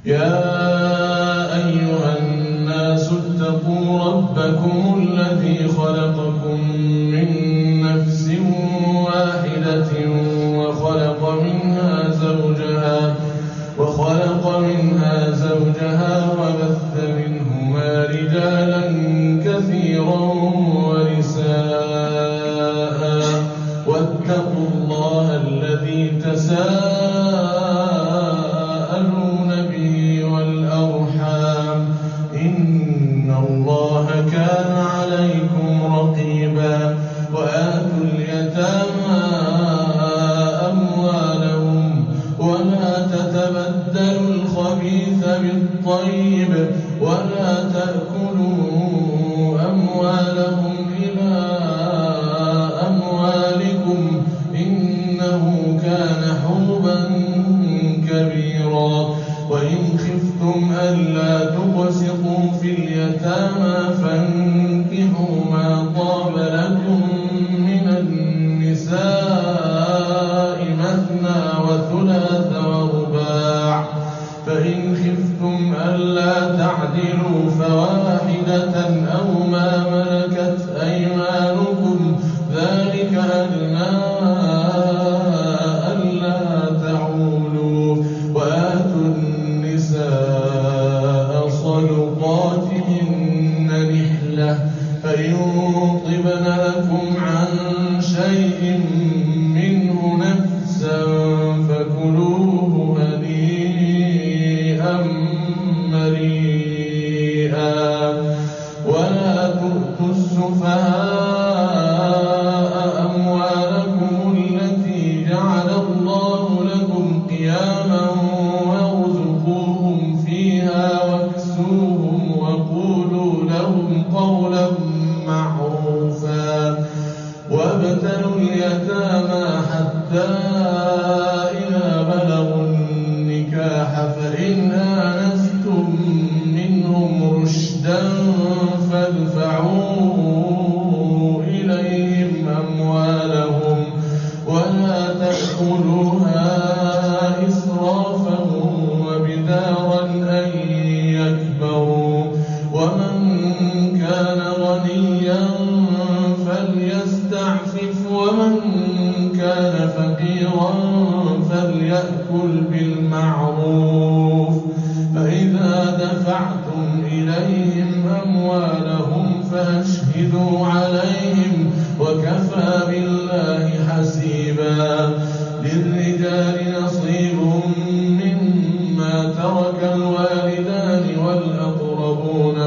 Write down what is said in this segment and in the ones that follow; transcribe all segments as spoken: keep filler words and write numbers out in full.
يا أيها الناس اتقوا ربكم الذي خلقكم من نفس واحدة وخلق منها زوجها وخلق منها زوجها وبث منهما رجالا كثيرا ونساء واتقوا الله الذي تساءلون به والأرحام إن الله كان عليكم رقيبا وآتوا اليتامى أموالهم ولا تتبدلوا الخبيث بالطيب ولا تأكلوا أموالهم إلى أموالكم إنه كان حوبا كبيرا وإن خفتم ألا تقسطوا في اليتامى فانكحوا ما طاب لكم من النساء مثنى وثلاث ورباع فإن خفتم ألا تعدلوا فواحدة أو ما ملكت أيمانكم ذلك أدنى ألا تعولوا وآتوا النساء صدقاتهن نحلة فإن طبن لكم عن شيء منه نفسا فكلوه هنيئا مريئا ولا تؤتوا السفهاء أموالكم التي جعل الله لكم قياما وارزقوهم فيها واكسوهم وقولوا لهم قولا معروفا وابتلوا اليتامى حتى إذا بلغوا النكاح فإن آنستم منهم رشدا فادفعوا إليهم أموالهم ولا تأكلوها إسرافا وبدارا أن يكبروا ومن كان غنيا فليستعفف ومن كان فقيرا فليأكل بالمعروف فإذا دفعتم إليهم أموالهم فأشهدوا عليهم وكفى بالله حسيبا للرجال نصيب مما ترك الوالدان والأقربون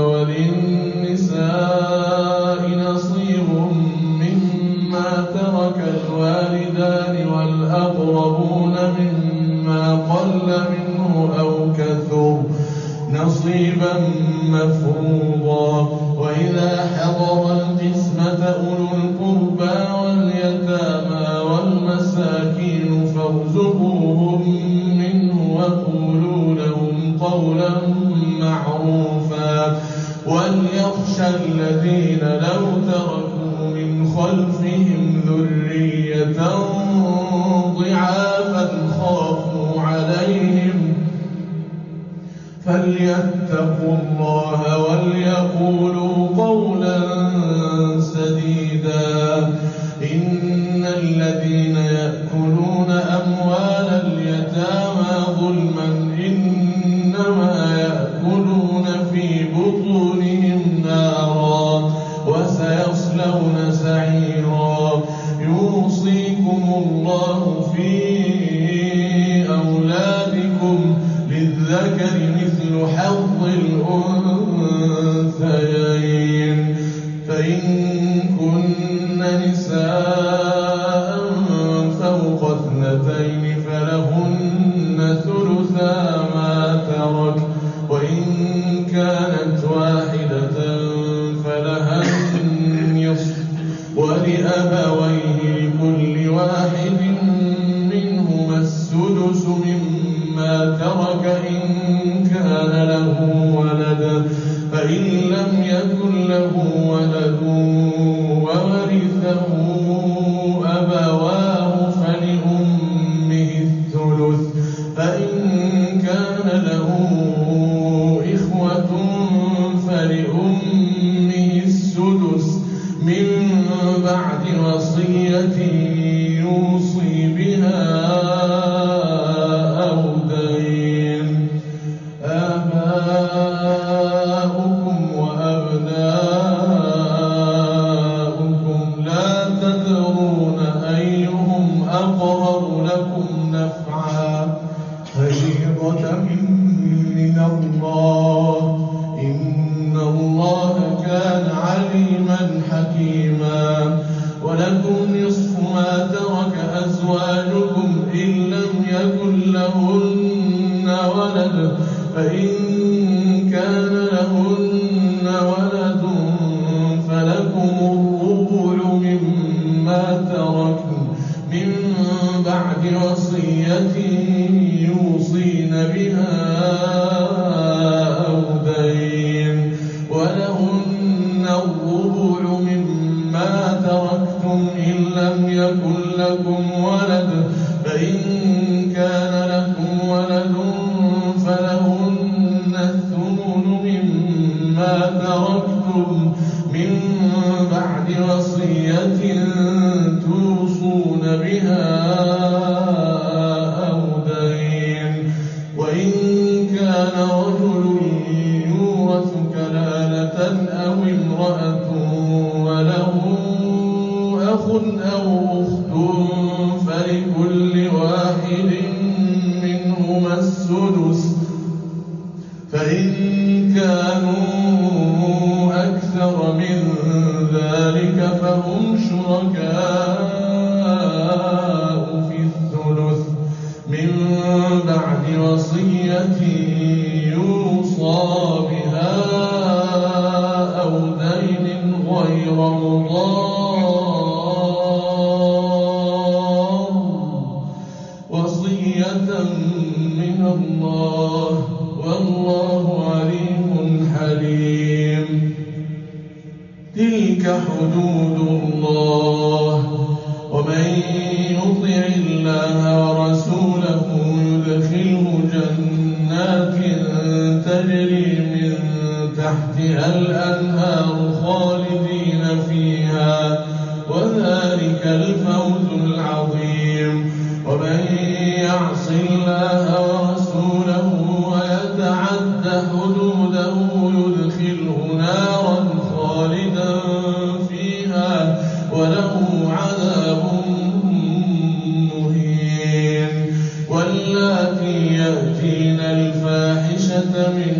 وللنساء نصيب مما ترك الوالدان والأقربون مما قل منه أو كثر نصيبا مفروضا وإذا حضر القسمة أولو القربى واليتامى والمساكين فارزقوهم منه وقولوا لهم قولا معروفا وليخشى الذين لو تركوا من خلفهم ذرية ضعافا خافوا عليهم فليتقوا الله وليقولوا قولا سديدا إن الذين يأكلون أموال اليتامى ظلما إنما يأكلون في بطونهم نارا وسيصلون سعيرا يوصيكم الله في أولادكم للذكر مثل حظ الأنثيين فإن كن نساء فوق اثنتين فلهن ثلثا ما ترك وإن كانت واحدة فلها النصف ولأبويه لكل واحد منهما السدس مما ترك إن كان له ولد ولد فإن كان لهن ولد فلكم الربع مما تركن من بعد وصية يوصين بها أو دين ولهن الربع مما تركتم إن لم يكن لكم ولد فإن كان لكم ولد فلهن الثمن مما تركتم من بعد وصية توصون بها أو دين وإن كان رجل يورث كلالة أو امرأة وله أخ أو أخت فلكل واحد منهما السدس فإن كانوا أكثر من ذلك فهم شركاء في الثلث من بعد وصية يوصى بها أو دين غير مضار وصية من الله والله عليم حليم. تلك حدود الله ومن يطع الله ورسوله يدخله جنات تجري من تحتها الأنهار خالدين فيها وذلك الفوز العظيم. ومن يعص الله ورسوله ويتعد حدوده يدخله نارا خالدا فيها وله عذاب مهين. واللاتي يأتين الفاحشة من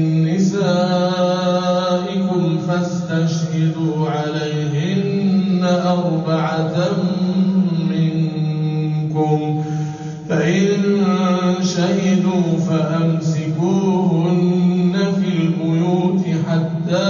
نسائكم فاستشهدوا عليهن أربعة منكم فإن شهدوا فأمسكوهن في البيوت حتى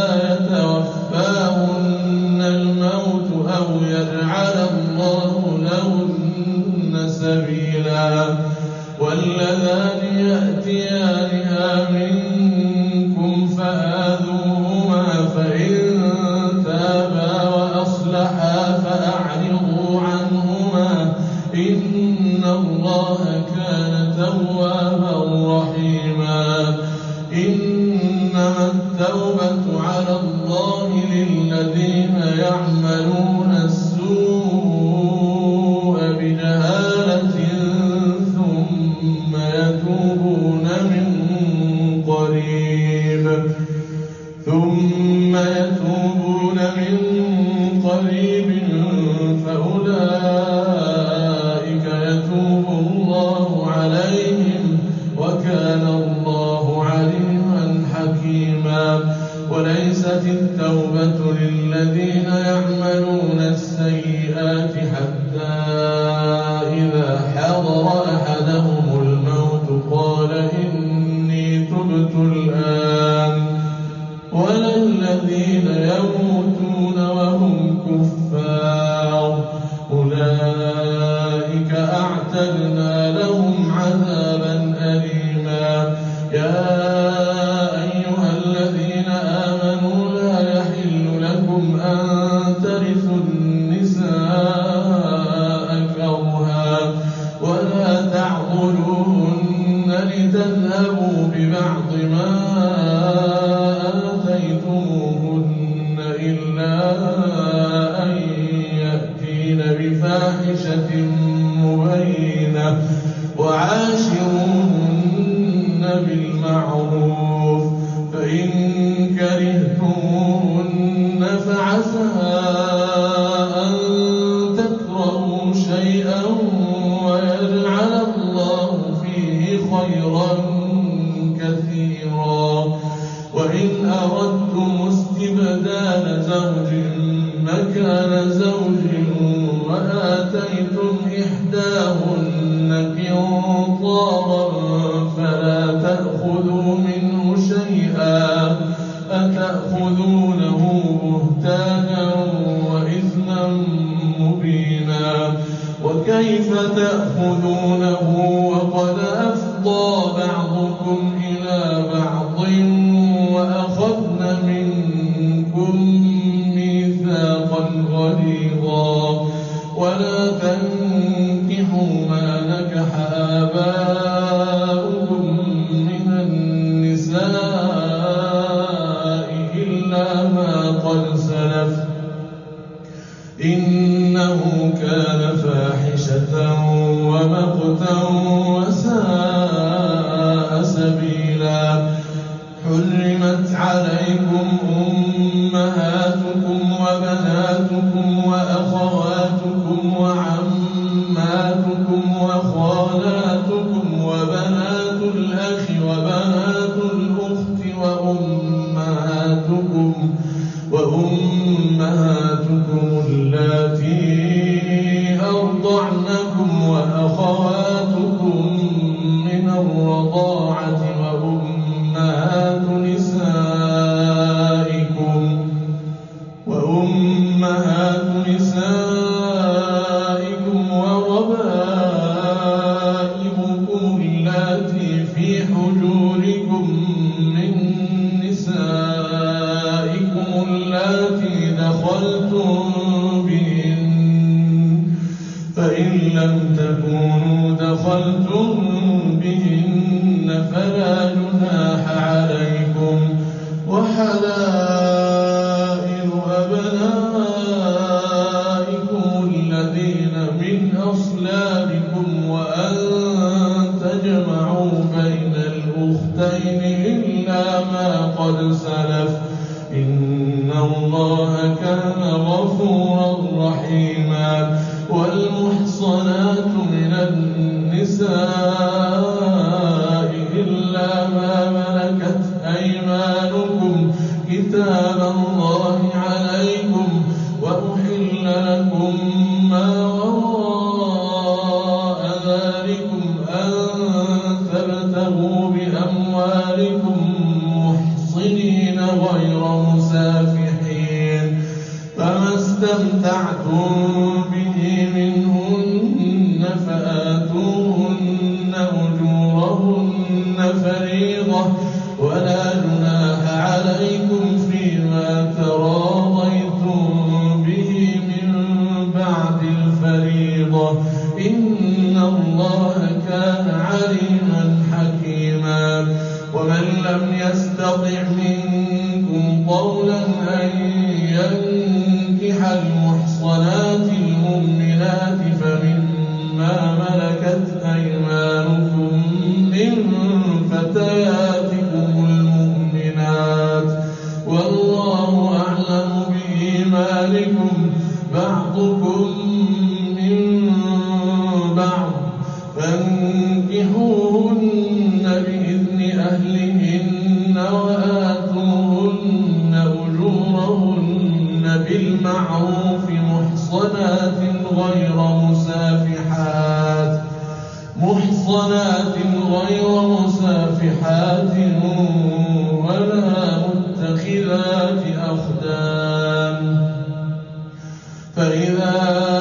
يتوفاهن الموت أو يجعل الله لهن سبيلا. واللذان يأتيانها منكم فآذوهما فإن تابا وأصلحا فأعرضوا عنهما إن الله كان توابا رحيما. إنما التوبة على الله للذين يعملون السوء بجهالة ثم يتوبون من قريب ثم يتوبون من قريب فأولئك يتوب الله عليهم وكان الله عليما حكيما. وليست التوبة للذين يعملون السيئات حتى إذا حضر أحدهم الموت قال إني تبت الآن ولا الذين يموتون وهم كفار أولئك أعتدنا لهم عذابا أليما. يا أيها الذين آمنوا لا يحل لكم أن تأخذونه وقد أفضى بعضكم إلى بعض وأخذن منكم ميثاقا غليظا ولا تنكحوا ما نكح آباؤكم من النساء إلا ما قد سلف إنه كان فاحشة ومقتا وساء سبيلا. حرمت عليكم أمهاتكم وبناتكم وأخواتكم وعماتكم وخالاتكم وبنات الأخ وبنات الأخت وأمهاتكم وأمهاتكم اللاتي أرضعنكم وأخواتكم من الرضاعة وأمهات نسائكم وأمهات نسائكم وربائبكم اللاتي في حجوركم من نسائكم اللاتي دخلتم بهن فإن لم تكونوا دخلتم بهن فلا جناح عليكم وحلائل أبنائكم الذين من أصلابكم وأن تجمعوا بين الأختين إلا ما قد سلف إن الله كان غفورا رحيما. والمحصنات من النساء إلا ما ملكت أيمانكم كتاب الله عليكم وأحل لكم ما وراء ذلكم أن تبتغوا بأموالكم محصنين غير مسافحين فما استمتعتم به منهن فآتوهن أجورهن فريضة ولا جناح عليكم فيما تراضيتم به من بعد الفريضة إن الله كان عليما حكيما. ومن لم يستطع منكم قولا أن ينكح المحصنات المؤمنات فمما ملكت أيمانكم من فتياتكم المؤمنات والله أعلم بإيمانكم بعضكم من بعض فانكحوهن بإذن أهلهن وآتوهن أجورهن بالمعروف محصنات غير مسافحات محصنات غير مسافحات ولا متخذات أخدان فإذا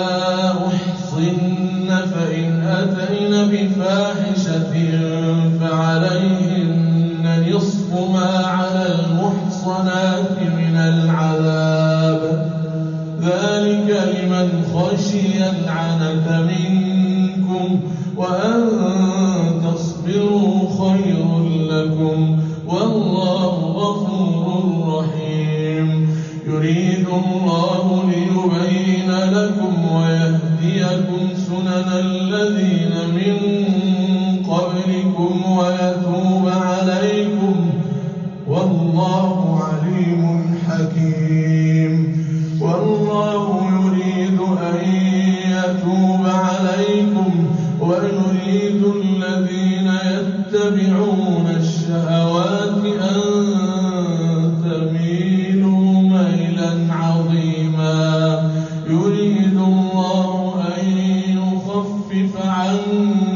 أحصن فإن أتين بفاحشة فعليهن نصف ما على المحصنات من العذاب ذلك لمن خشي العنة منكم وأن تصبروا خير لكم والله غفور رحيم. يريد الله ليبين لكم ويهديكم سنن الذين من قبلكم ويتوب عليكم والله عليم حكيم. والله يريد أن يتوب عليكم ويريد الذين يتبعون الشهوات أن تميلوا ميلا عظيما. يريد الله أن يخفف عنكم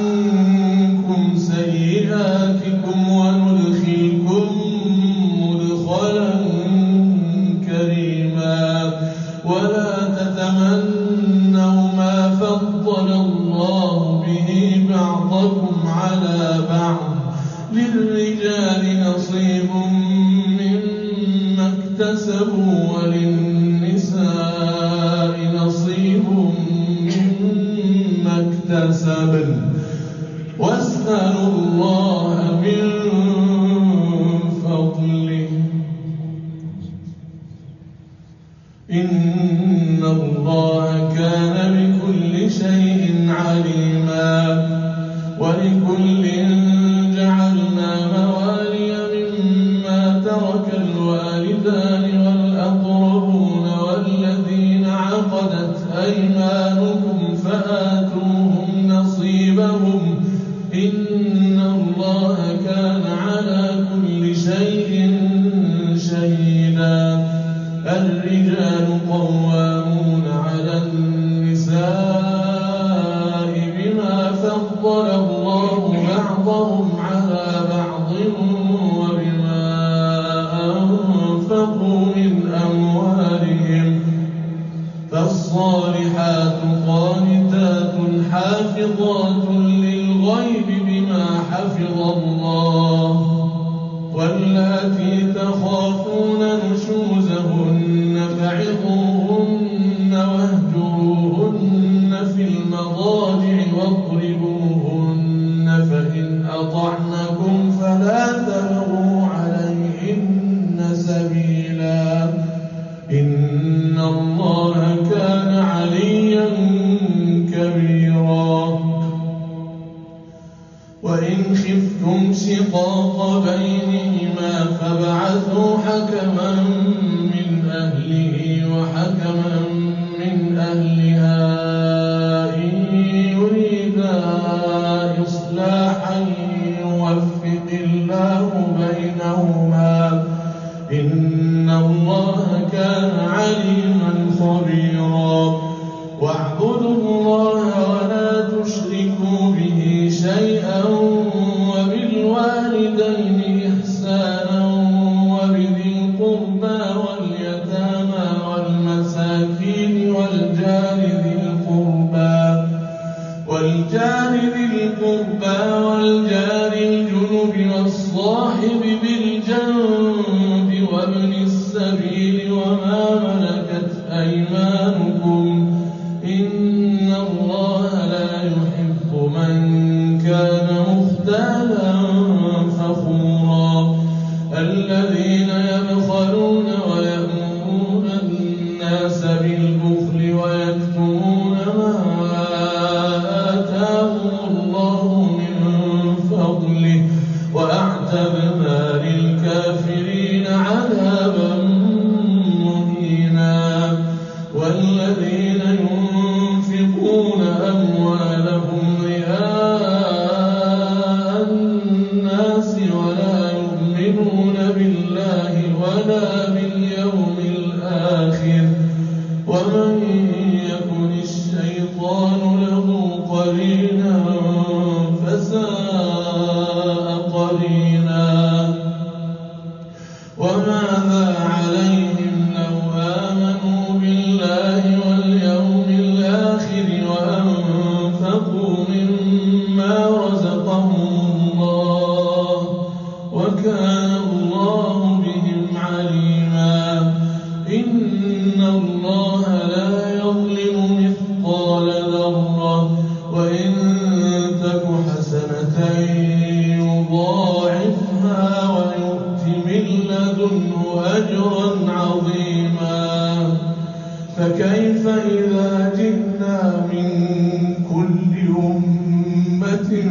عنكم سيئاتكم وندخلكم مدخلا كريما ولا تتمنوا ما فضل الله به بعضكم على بعض للرجال نصيب مما اكتسبوا وللنساء نصيب مما اكتسبن واسألوا الله من فضله إن الله كان بكل شيء عليما ولكل جعلنا موالي مما ترك الوالدان والأقربون والذين عقدت أيمانكم فآتوهم نصيبهم إن الله كان على كل شيء شهيدا الرجال قوامون على النساء بما فضل الله بعضهم على بعض وبما أنفقوا من أموالهم فالصالحات قانتات حافظات للغيب بما حفظ الله واللاتي تخافون نشوزهن فعظوهن واهجروهن في المضاجع واضربوهن فإن أطعنكم فلا تبغوا عليهن سبيلا إن الله كان عليا كبيرا وإن خفتم شقاق بينهما فابعثوا حكما من أهله وحكما من أهلها إن يريدا إصلاحا يوفق الله بينهما إن الله كان عليما خبيرا واعبدوا الله ولا تشركوا به شيئا وبالوالدين إحسانا وبذي القربى واليتامى والمساكين والجار ذي القربى والجار ذي القربى والجار الجنب والصاحب بالجنب وابن السبيل وما ملكت أيمانكم إن الله لا يحب من كان مختالا فخورا الذين يبخلون ويأمرون الناس بالبخل ويكتمون ما آتاهم الله من فضله وأعتدنا للكافرين عذابا مهينا والذين ينفقون أموالهم رئاء الناس ولا يؤمنون بالله ولا باليوم الآخر ومن يكن الشيطان له قرينا فساء قرينا وماذا عليهم لو آمنوا بالله واليوم الآخر وأنفقوا مما رزقهم الله وكان الله بهم عليما إن الله لا يظلم مثقال ذرة وإن تك حسنة يضاعفها ويؤت من لدنه أجرا عظيما فكيف إذا جئنا من كل أمة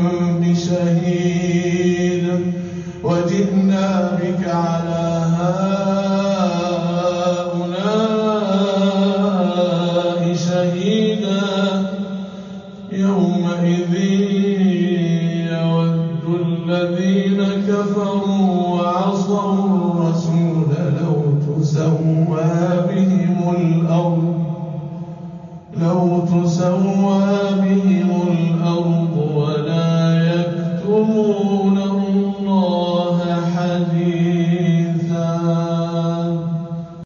بشهيد وجئنا بك على هؤلاء شهيدا يومئذ